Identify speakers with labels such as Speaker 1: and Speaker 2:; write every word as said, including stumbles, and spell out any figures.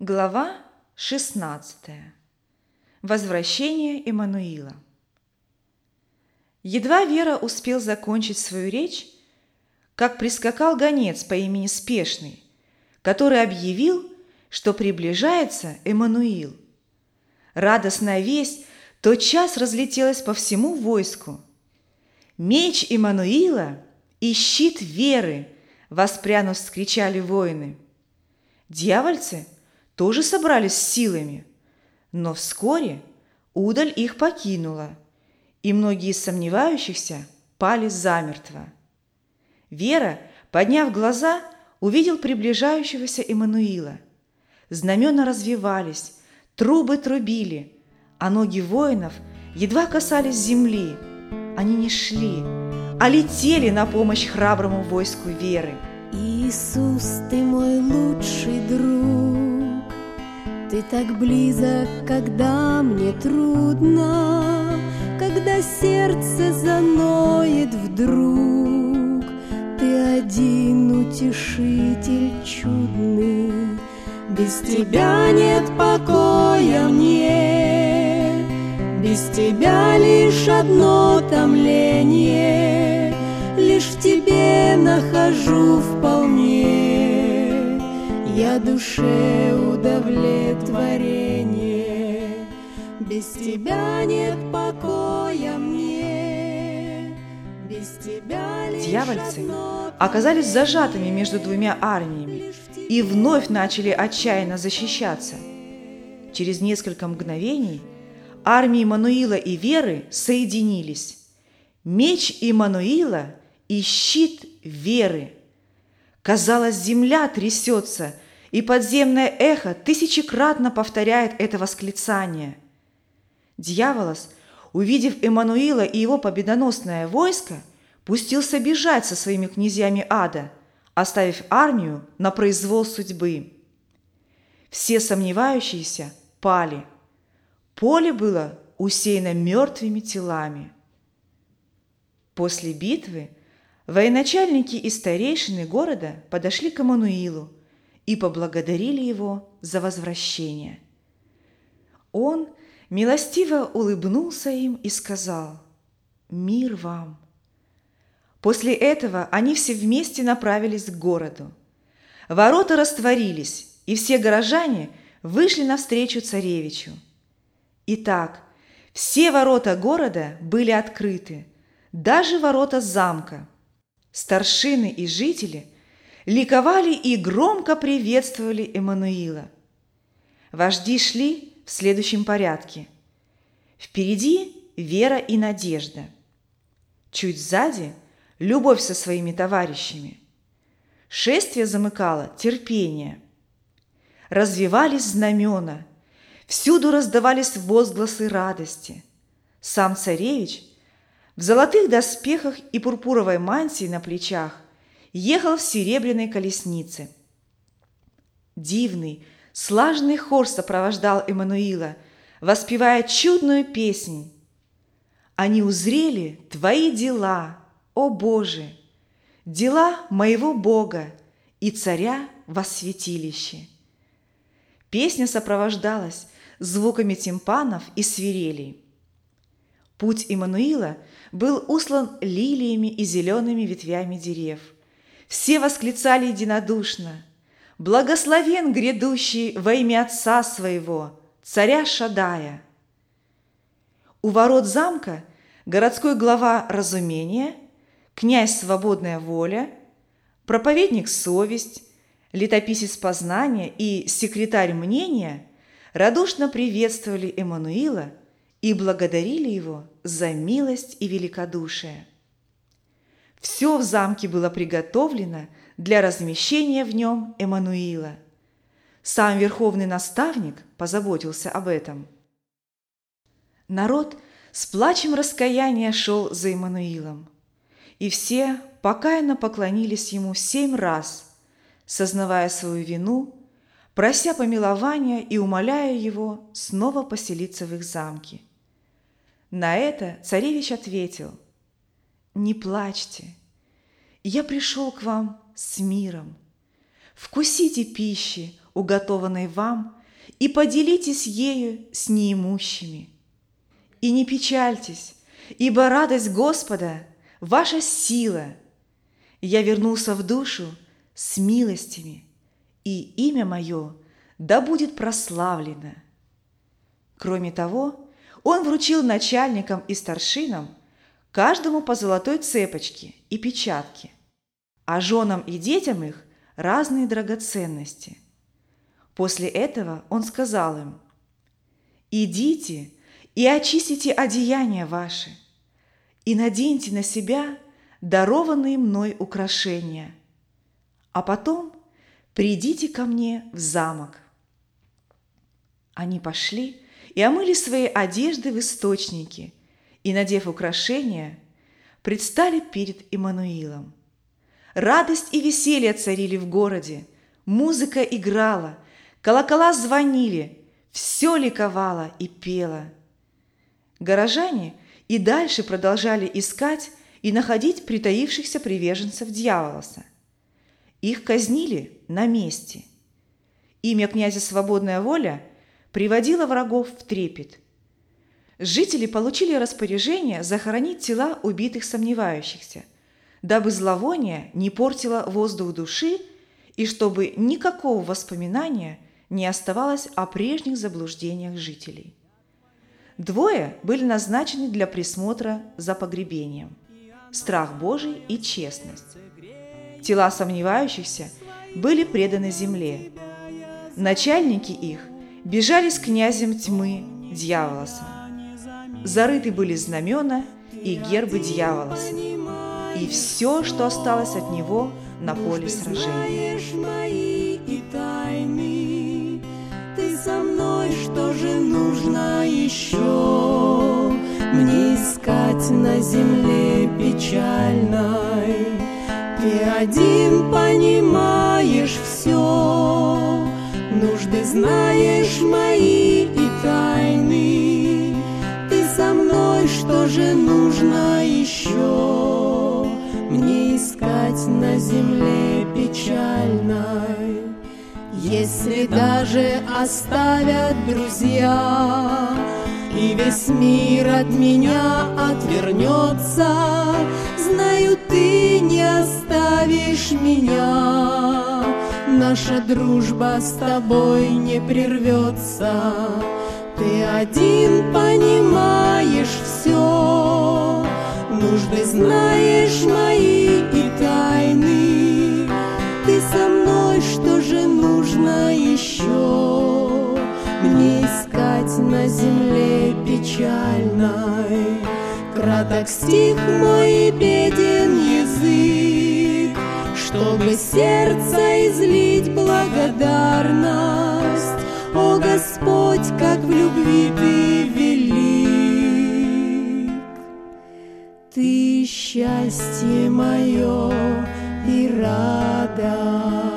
Speaker 1: Глава шестнадцатая. Возвращение Эммануила. Едва Вера успел закончить свою речь, как прискакал гонец по имени Спешный, который объявил, что приближается Эммануил. Радостная весть тотчас разлетелась по всему войску. «Меч Эммануила и щит Веры!» – воспрянув, вскричали воины. Дьявольцы тоже собрались с силами, но вскоре удаль их покинула, и многие из сомневающихся пали замертво. Вера, подняв глаза, увидел приближающегося Эммануила. Знамена развевались, трубы трубили, а ноги воинов едва касались земли. Они не шли, а летели на помощь храброму войску Веры.
Speaker 2: Иисус, ты мой лучший друг, ты так близок, когда мне трудно, когда сердце заноет вдруг. Ты один утешитель чудный, без тебя нет покоя мне, без тебя лишь одно томление, лишь в тебе нахожу вполне я душе удовлетворение. Без тебя нет покоя мне, без тебя лишь
Speaker 1: Дьявольцы
Speaker 2: одно
Speaker 1: оказались зажатыми между двумя армиями и вновь начали отчаянно защищаться. Через несколько мгновений армии Эммануила и Веры соединились. Меч Эммануила и щит Веры. Казалось, земля трясется, и подземное эхо тысячекратно повторяет это восклицание. Дьяволос, увидев Эммануила и его победоносное войско, пустился бежать со своими князьями ада, оставив армию на произвол судьбы. Все сомневающиеся пали. Поле было усеяно мертвыми телами. После битвы военачальники и старейшины города подошли к Эммануилу и поблагодарили его за возвращение. Он милостиво улыбнулся им и сказал: «Мир вам!» После этого они все вместе направились к городу. Ворота растворились, и все горожане вышли навстречу царевичу. Итак, все ворота города были открыты, даже ворота замка. Старшины и жители ликовали и громко приветствовали Эммануила. Вожди шли в следующем порядке. Впереди Вера и Надежда. Чуть сзади – Любовь со своими товарищами. Шествие замыкало терпение. Развевались знамена, всюду раздавались возгласы радости. Сам царевич в золотых доспехах и пурпуровой мантии на плечах ехал в серебряной колеснице. Дивный, слаженный хор сопровождал Эммануила, воспевая чудную песнь. «Они узрели Твои дела, о Боже, дела моего Бога и царя во святилище». Песня сопровождалась звуками тимпанов и свирелей. Путь Эммануила был услан лилиями и зелеными ветвями дерев. Все восклицали единодушно: «Благословен грядущий во имя Отца Своего, царя Шадая». У ворот замка городской глава Разумение, князь Свободная Воля, проповедник Совесть, летописец Познания и секретарь Мнения радушно приветствовали Эммануила и благодарили его за милость и великодушие. Все в замке было приготовлено для размещения в нем Эммануила. Сам верховный наставник позаботился об этом. Народ с плачем раскаяния шел за Эммануилом, и все покаянно поклонились ему семь раз, сознавая свою вину, прося помилования и умоляя его снова поселиться в их замке. На это царевич ответил: «Не плачьте, я пришел к вам с миром. Вкусите пищи, уготованной вам, и поделитесь ею с неимущими. И не печальтесь, ибо радость Господа – ваша сила. Я вернулся в душу с милостями, и имя мое да будет прославлено». Кроме того, он вручил начальникам и старшинам каждому по золотой цепочке и печатке, а женам и детям их разные драгоценности. После этого он сказал им: «Идите и очистите одеяния ваши, и наденьте на себя дарованные мной украшения, а потом придите ко мне в замок». Они пошли и омыли свои одежды в источнике, и, надев украшения, предстали перед Иммануилом. Радость и веселье царили в городе, музыка играла, колокола звонили, все ликовало и пело. Горожане и дальше продолжали искать и находить притаившихся приверженцев дьяволоса. Их казнили на месте. Имя князя «Свободная воля» приводило врагов в трепет. Жители получили распоряжение захоронить тела убитых сомневающихся, дабы зловоние не портило воздух души и чтобы никакого воспоминания не оставалось о прежних заблуждениях жителей. Двое были назначены для присмотра за погребением – страх Божий и честность. Тела сомневающихся были преданы земле. Начальники их бежали с князем тьмы дьяволосом. Зарыты были знамена и гербы дьяволоса, и все, что осталось от него на поле сражения.
Speaker 2: Ты со мной, что же нужно еще мне искать на земле печальной? Ты один понимаешь все, нужды знаешь мои и тайны. Ты со мной, что же нужно еще мне искать на земле печальной? Если даже оставят друзья, и весь мир от меня отвернется, знаю, ты не оставишь меня. Наша дружба с тобой не прервется. Ты один понимаешь все, нужды знаешь мои и тайны. Ты со мной, что же нужно еще мне искать на земле печальной? Краток стих мой и беден язык, чтобы сердце излить благодарность. О Господь, как в любви ты велик! Ты счастье мое и радость.